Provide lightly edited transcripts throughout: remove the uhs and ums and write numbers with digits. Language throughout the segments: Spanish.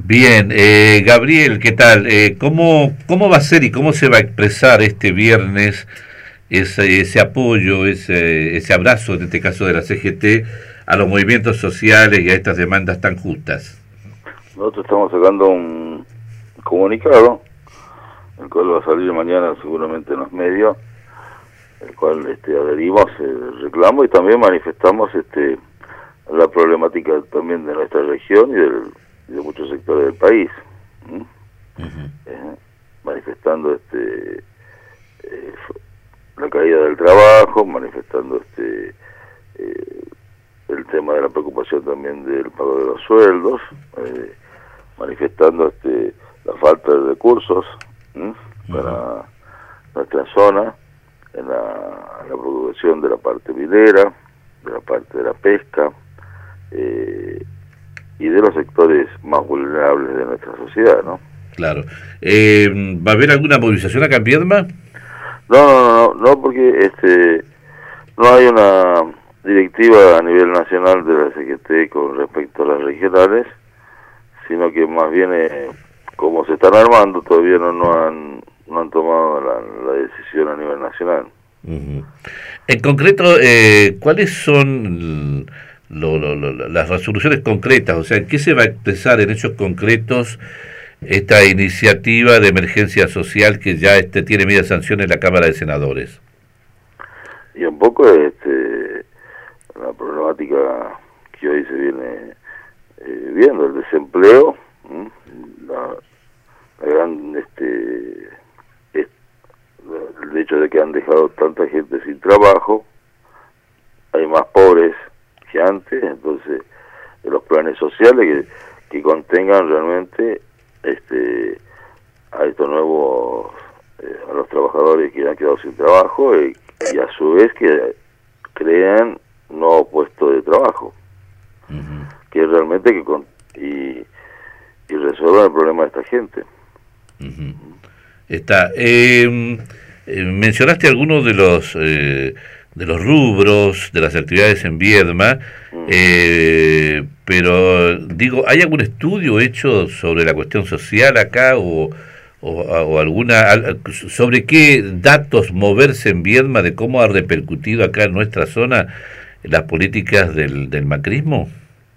Bien, Gabriel, ¿qué tal? ¿Cómo va a ser y cómo se va a expresar este viernes ese apoyo, ese abrazo, en este caso de la CGT, a los movimientos sociales y a estas demandas tan justas? Nosotros estamos sacando un comunicado, el cual va a salir mañana seguramente en los medios, el cual adherimos el reclamo y también manifestamos la problemática también de nuestra región y de muchos sectores del país. ¿Mm? Ujú. Manifestando la caída del trabajo, manifestando el tema de la preocupación también del pago de los sueldos, manifestando la falta de recursos para nuestra zona en la producción de la parte minera, de la parte de la pesca y de los sectores más vulnerables de nuestra sociedad, ¿no? Claro. ¿Va a haber alguna movilización acá en Viedma? No, porque no hay una directiva a nivel nacional de la CGT con respecto a las regionales, sino que más bien como se están armando todavía no han tomado la decisión a nivel nacional. Ujú. En concreto, ¿cuáles son las resoluciones concretas? O sea, ¿en qué se va a expresar en hechos concretos esta iniciativa de emergencia social que ya tiene media sanción en la Cámara de Senadores? Y un poco la problemática que hoy se viene viendo, el desempleo, la gran el hecho de que han dejado tanta gente sin trabajo, hay más pobres que antes, entonces los planes sociales que contengan realmente a estos nuevos, a los trabajadores que han quedado sin trabajo y a su vez que crean nuevos puestos de trabajo, que realmente y resuelvan el problema de esta gente. Está. Mencionaste algunos de los rubros, de las actividades en Viedma, pero digo, ¿hay algún estudio hecho sobre la cuestión social acá o sobre qué datos moverse en Viedma de cómo ha repercutido acá en nuestra zona las políticas del macrismo?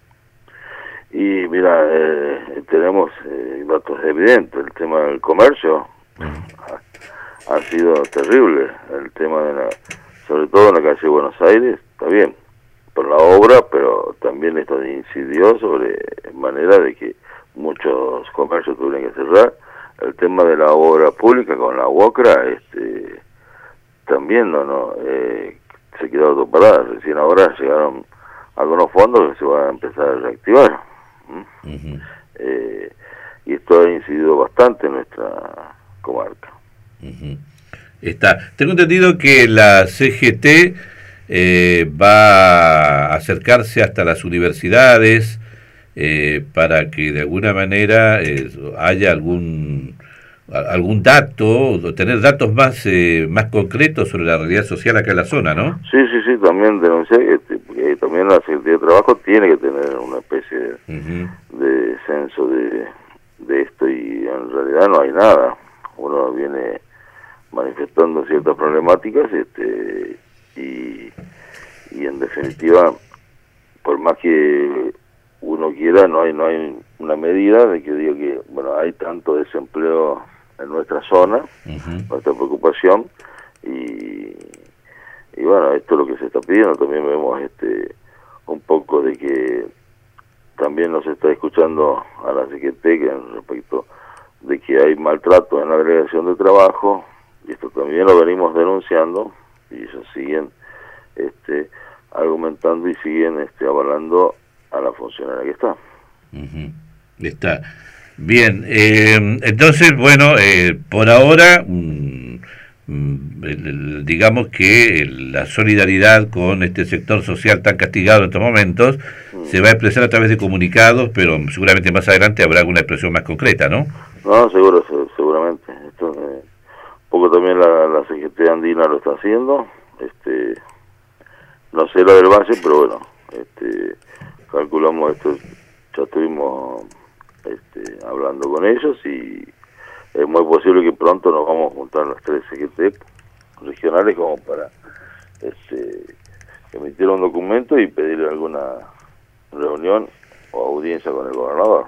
Y mira, tenemos datos evidentes, el tema del comercio ha sido terrible, el tema sobre todo en la calle de Buenos Aires, está bien, por la obra, pero también esto incidió sobre manera de que muchos comercios tuvieron que cerrar. El tema de la obra pública con la UOCRA, también se quedó todo parada, recién ahora llegaron algunos fondos que se van a empezar a reactivar. Y esto ha incidido bastante en nuestra comarca. Tengo entendido que la CGT va a acercarse hasta las universidades para que de alguna manera haya algún dato, tener datos más concretos sobre la realidad social acá en la zona, ¿no? Sí, también denuncié que también la Secretaría de Trabajo tiene que tener una especie de censo de esto y en realidad no hay nada. Uno viene manifestando ciertas problemáticas y en definitiva, por más que uno quiera, no hay una medida de que diga que hay tanto desempleo en nuestra zona, nuestra preocupación y bueno, esto es lo que se está pidiendo. También vemos un poco de que también nos está escuchando a la CGT que respecto de que hay maltrato en la delegación de trabajo, y esto también lo venimos denunciando y ellos siguen argumentando y siguen avalando a la funcionaria que está. Está bien. Entonces, bueno, por ahora digamos que la solidaridad con este sector social tan castigado en estos momentos se va a expresar a través de comunicados, pero seguramente más adelante habrá alguna expresión más concreta, ¿no? No, seguramente. Esto, un poco también la CGT andina lo está haciendo. No sé lo del Valle, pero bueno, calculamos esto. Ya estuvimos hablando con ellos, y es muy posible que pronto nos vamos a juntar los 3 CGT regionales como para emitir un documento y pedir alguna reunión o audiencia con el gobernador.